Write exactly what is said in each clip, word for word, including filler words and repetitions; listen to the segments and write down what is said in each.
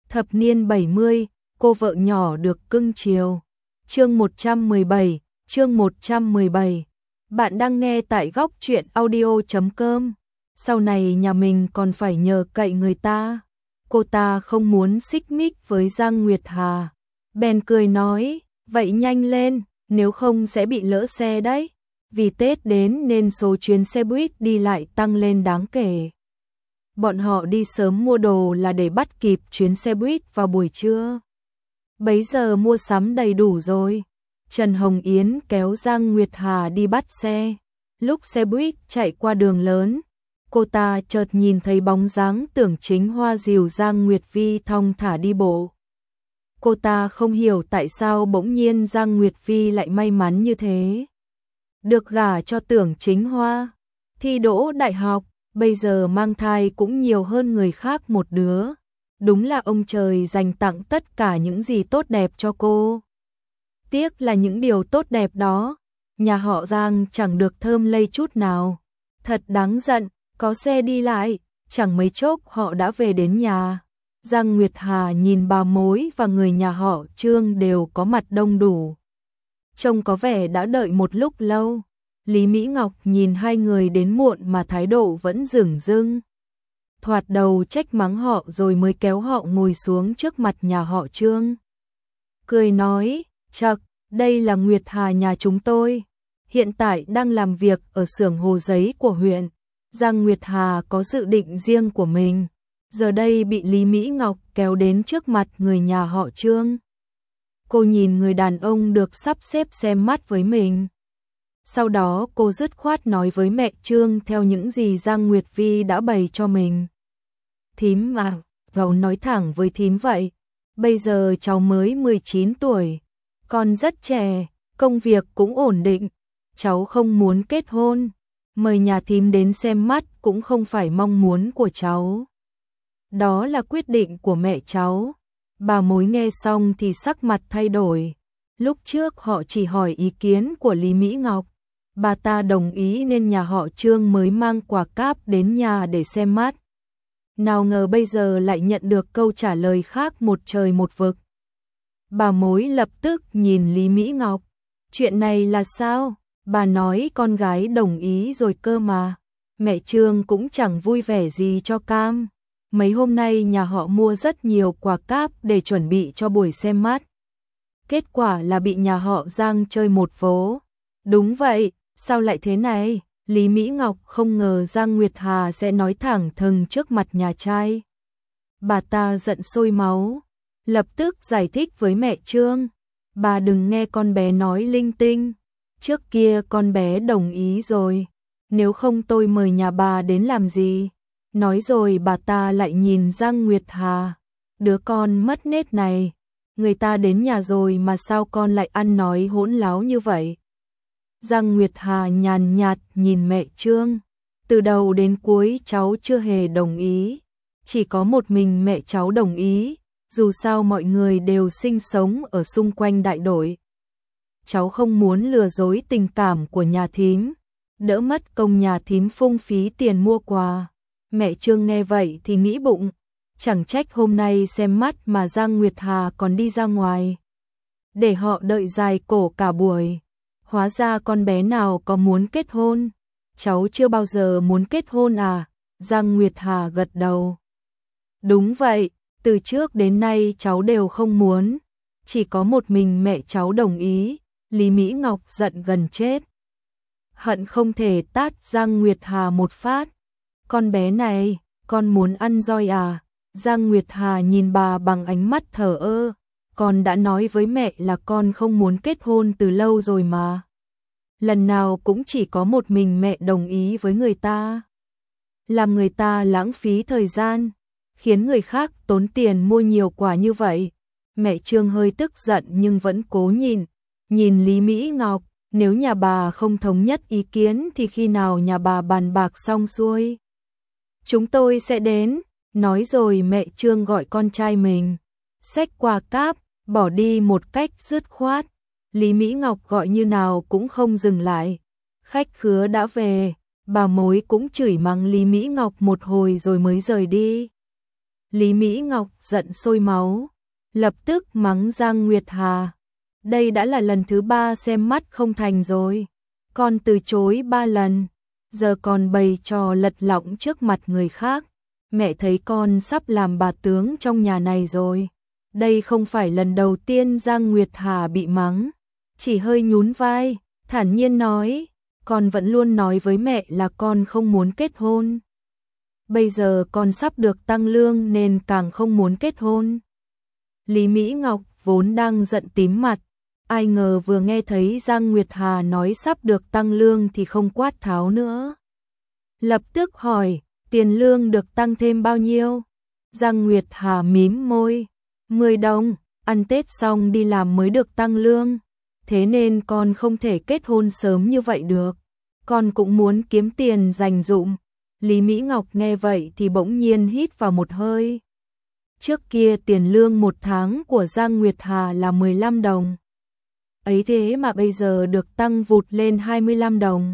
Thập niên bảy mươi, cô vợ nhỏ được cưng chiều. Chương một trăm mười bảy, chương một trăm mười bảy. Bạn đang nghe tại góc truyện audio chấm com. Sau này nhà mình còn phải nhờ cậy người ta. Cô ta không muốn xích mích với Giang Nguyệt Hà. Bèn cười nói, vậy nhanh lên, nếu không sẽ bị lỡ xe đấy. Vì Tết đến nên số chuyến xe buýt đi lại tăng lên đáng kể. Bọn họ đi sớm mua đồ là để bắt kịp chuyến xe buýt vào buổi trưa. Bấy giờ mua sắm đầy đủ rồi. Trần Hồng Yến kéo Giang Nguyệt Hà đi bắt xe. Lúc xe buýt chạy qua đường lớn, cô ta chợt nhìn thấy bóng dáng Tưởng Chính Hoa dìu Giang Nguyệt Vi thong thả đi bộ. Cô ta không hiểu tại sao bỗng nhiên Giang Nguyệt Vi lại may mắn như thế. Được gả cho Tưởng Chính Hoa, thi đỗ đại học, bây giờ mang thai cũng nhiều hơn người khác một đứa. Đúng là ông trời dành tặng tất cả những gì tốt đẹp cho cô. Tiếc là những điều tốt đẹp đó, nhà họ Giang chẳng được thơm lây chút nào. Thật đáng giận, có xe đi lại, chẳng mấy chốc họ đã về đến nhà. Giang Nguyệt Hà nhìn bà mối và người nhà họ Trương đều có mặt đông đủ. Trông có vẻ đã đợi một lúc lâu. Lý Mỹ Ngọc nhìn hai người đến muộn mà thái độ vẫn dửng dưng. Thoạt đầu trách mắng họ rồi mới kéo họ ngồi xuống trước mặt nhà họ Trương. Cười nói, chậc, đây là Nguyệt Hà nhà chúng tôi. Hiện tại đang làm việc ở xưởng Hồ Giấy của huyện. Giang Nguyệt Hà có dự định riêng của mình. Giờ đây bị Lý Mỹ Ngọc kéo đến trước mặt người nhà họ Trương. Cô nhìn người đàn ông được sắp xếp xem mắt với mình. Sau đó cô dứt khoát nói với mẹ Trương theo những gì Giang Nguyệt Vi đã bày cho mình. Thím à, cháu nói thẳng với thím vậy. Bây giờ cháu mới mười chín tuổi, còn rất trẻ, công việc cũng ổn định. Cháu không muốn kết hôn, mời nhà thím đến xem mắt cũng không phải mong muốn của cháu. Đó là quyết định của mẹ cháu. Bà mối nghe xong thì sắc mặt thay đổi. Lúc trước họ chỉ hỏi ý kiến của Lý Mỹ Ngọc. Bà ta đồng ý nên nhà họ Trương mới mang quà cáp đến nhà để xem mắt. Nào ngờ bây giờ lại nhận được câu trả lời khác một trời một vực. Bà mối lập tức nhìn Lý Mỹ Ngọc. Chuyện này là sao? Bà nói con gái đồng ý rồi cơ mà. Mẹ Trương cũng chẳng vui vẻ gì cho cam. Mấy hôm nay nhà họ mua rất nhiều quà cáp để chuẩn bị cho buổi xem mắt. Kết quả là bị nhà họ Giang chơi một vố. Đúng vậy, sao lại thế này? Lý Mỹ Ngọc không ngờ Giang Nguyệt Hà sẽ nói thẳng thừng trước mặt nhà trai. Bà ta giận sôi máu, lập tức giải thích với mẹ Trương. Bà đừng nghe con bé nói linh tinh. Trước kia con bé đồng ý rồi. Nếu không tôi mời nhà bà đến làm gì? Nói rồi bà ta lại nhìn Giang Nguyệt Hà. Đứa con mất nết này. Người ta đến nhà rồi mà sao con lại ăn nói hỗn láo như vậy? Giang Nguyệt Hà nhàn nhạt nhìn mẹ Trương. Từ đầu đến cuối cháu chưa hề đồng ý. Chỉ có một mình mẹ cháu đồng ý. Dù sao mọi người đều sinh sống ở xung quanh đại đội. Cháu không muốn lừa dối tình cảm của nhà thím. Đỡ mất công nhà thím phung phí tiền mua quà. Mẹ Trương nghe vậy thì nghĩ bụng. Chẳng trách hôm nay xem mắt mà Giang Nguyệt Hà còn đi ra ngoài. Để họ đợi dài cổ cả buổi. Hóa ra con bé nào có muốn kết hôn. Cháu chưa bao giờ muốn kết hôn à? Giang Nguyệt Hà gật đầu. Đúng vậy, từ trước đến nay cháu đều không muốn. Chỉ có một mình mẹ cháu đồng ý. Lý Mỹ Ngọc giận gần chết. Hận không thể tát Giang Nguyệt Hà một phát. Con bé này, con muốn ăn roi à? Giang Nguyệt Hà nhìn bà bằng ánh mắt thờ ơ. Con đã nói với mẹ là con không muốn kết hôn từ lâu rồi mà. Lần nào cũng chỉ có một mình mẹ đồng ý với người ta. Làm người ta lãng phí thời gian, khiến người khác tốn tiền mua nhiều quà như vậy. Mẹ Trương hơi tức giận nhưng vẫn cố nhìn. Nhìn Lý Mỹ Ngọc, nếu nhà bà không thống nhất ý kiến thì khi nào nhà bà bàn bạc xong xuôi, chúng tôi sẽ đến. Nói rồi mẹ Trương gọi con trai mình, xách quà cáp, bỏ đi một cách dứt khoát. Lý Mỹ Ngọc gọi như nào cũng không dừng lại. Khách khứa đã về, bà mối cũng chửi mắng Lý Mỹ Ngọc một hồi rồi mới rời đi. Lý Mỹ Ngọc giận sôi máu, lập tức mắng Giang Nguyệt Hà. Đây đã là lần thứ ba xem mắt không thành rồi. Con từ chối ba lần, giờ còn bày trò lật lọng trước mặt người khác. Mẹ thấy con sắp làm bà tướng trong nhà này rồi. Đây không phải lần đầu tiên Giang Nguyệt Hà bị mắng, chỉ hơi nhún vai, thản nhiên nói, con vẫn luôn nói với mẹ là con không muốn kết hôn. Bây giờ con sắp được tăng lương nên càng không muốn kết hôn. Lý Mỹ Ngọc vốn đang giận tím mặt, ai ngờ vừa nghe thấy Giang Nguyệt Hà nói sắp được tăng lương thì không quát tháo nữa. Lập tức hỏi, tiền lương được tăng thêm bao nhiêu? Giang Nguyệt Hà mím môi, mười đồng, ăn Tết xong đi làm mới được tăng lương. Thế nên con không thể kết hôn sớm như vậy được. Con cũng muốn kiếm tiền dành dụm. Lý Mỹ Ngọc nghe vậy thì bỗng nhiên hít vào một hơi. Trước kia tiền lương một tháng của Giang Nguyệt Hà là mười lăm đồng. Ấy thế mà bây giờ được tăng vụt lên hai mươi lăm đồng.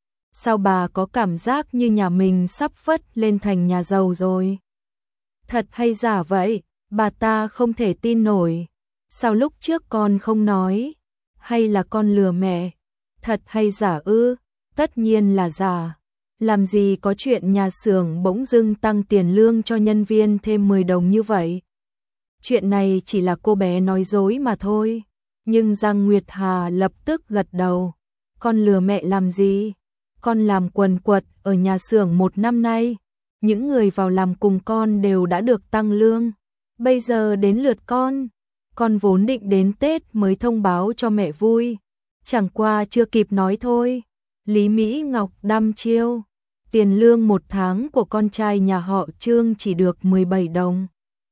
Sao bà có cảm giác như nhà mình sắp phất lên thành nhà giàu rồi? Thật hay giả vậy? Bà ta không thể tin nổi. Sao lúc trước con không nói? Hay là con lừa mẹ? Thật hay giả ư? Tất nhiên là giả. Làm gì có chuyện nhà xưởng bỗng dưng tăng tiền lương cho nhân viên thêm mười đồng như vậy? Chuyện này chỉ là cô bé nói dối mà thôi. Nhưng Giang Nguyệt Hà lập tức gật đầu. Con lừa mẹ làm gì? Con làm quần quật ở nhà xưởng một năm nay. Những người vào làm cùng con đều đã được tăng lương. Bây giờ đến lượt con. Con vốn định đến Tết mới thông báo cho mẹ vui. Chẳng qua chưa kịp nói thôi. Lý Mỹ Ngọc đăm chiêu. Tiền lương một tháng của con trai nhà họ Trương chỉ được mười bảy đồng.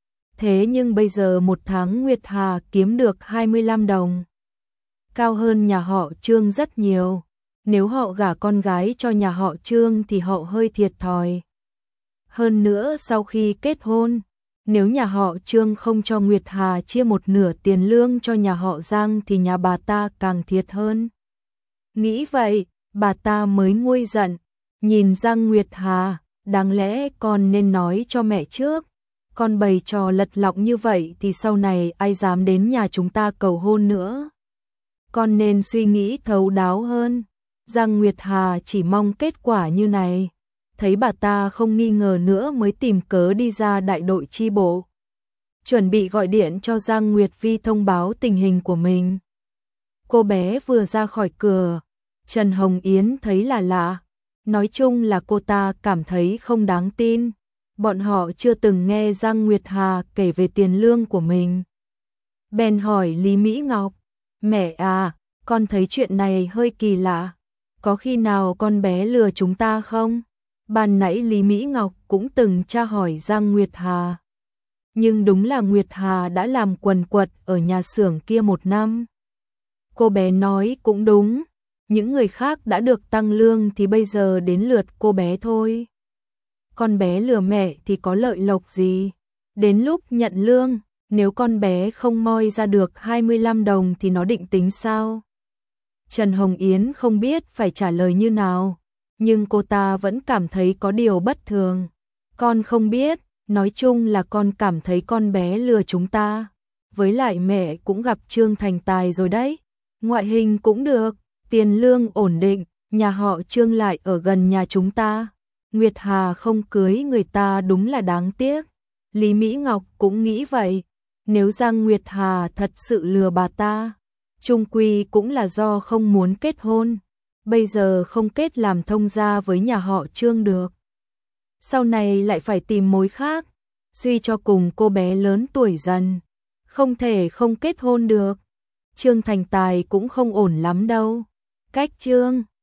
Thế nhưng bây giờ một tháng Nguyệt Hà kiếm được hai mươi lăm đồng. Cao hơn nhà họ Trương rất nhiều. Nếu họ gả con gái cho nhà họ Trương thì họ hơi thiệt thòi. Hơn nữa sau khi kết hôn, nếu nhà họ Trương không cho Nguyệt Hà chia một nửa tiền lương cho nhà họ Giang thì nhà bà ta càng thiệt hơn. Nghĩ vậy, bà ta mới nguôi giận, nhìn Giang Nguyệt Hà, đáng lẽ con nên nói cho mẹ trước. Con bày trò lật lọng như vậy thì sau này ai dám đến nhà chúng ta cầu hôn nữa. Con nên suy nghĩ thấu đáo hơn. Giang Nguyệt Hà chỉ mong kết quả như này. Thấy bà ta không nghi ngờ nữa mới tìm cớ đi ra đại đội chi bộ. Chuẩn bị gọi điện cho Giang Nguyệt Vi thông báo tình hình của mình. Cô bé vừa ra khỏi cửa, Trần Hồng Yến thấy là lạ. Nói chung là cô ta cảm thấy không đáng tin. Bọn họ chưa từng nghe Giang Nguyệt Hà kể về tiền lương của mình. Bèn hỏi Lý Mỹ Ngọc, mẹ à, con thấy chuyện này hơi kỳ lạ. Có khi nào con bé lừa chúng ta không? Ban nãy Lý Mỹ Ngọc cũng từng tra hỏi Giang Nguyệt Hà. Nhưng đúng là Nguyệt Hà đã làm quần quật ở nhà xưởng kia một năm. Cô bé nói cũng đúng. Những người khác đã được tăng lương thì bây giờ đến lượt cô bé thôi. Con bé lừa mẹ thì có lợi lộc gì? Đến lúc nhận lương, nếu con bé không moi ra được hai mươi lăm đồng thì nó định tính sao? Trần Hồng Yến không biết phải trả lời như nào, nhưng cô ta vẫn cảm thấy có điều bất thường. Con không biết, nói chung là con cảm thấy con bé lừa chúng ta. Với lại mẹ cũng gặp Trương thành tài rồi đấy. Ngoại hình cũng được, tiền lương ổn định, nhà họ Trương lại ở gần nhà chúng ta. Nguyệt Hà không cưới người ta đúng là đáng tiếc. Lý Mỹ Ngọc cũng nghĩ vậy. Nếu Giang Nguyệt Hà thật sự lừa bà ta, chung quy cũng là do không muốn kết hôn. Bây giờ không kết làm thông gia với nhà họ Trương được. Sau này lại phải tìm mối khác. Suy cho cùng cô bé lớn tuổi dần, không thể không kết hôn được. Trương thành tài cũng không ổn lắm đâu. Cách Trương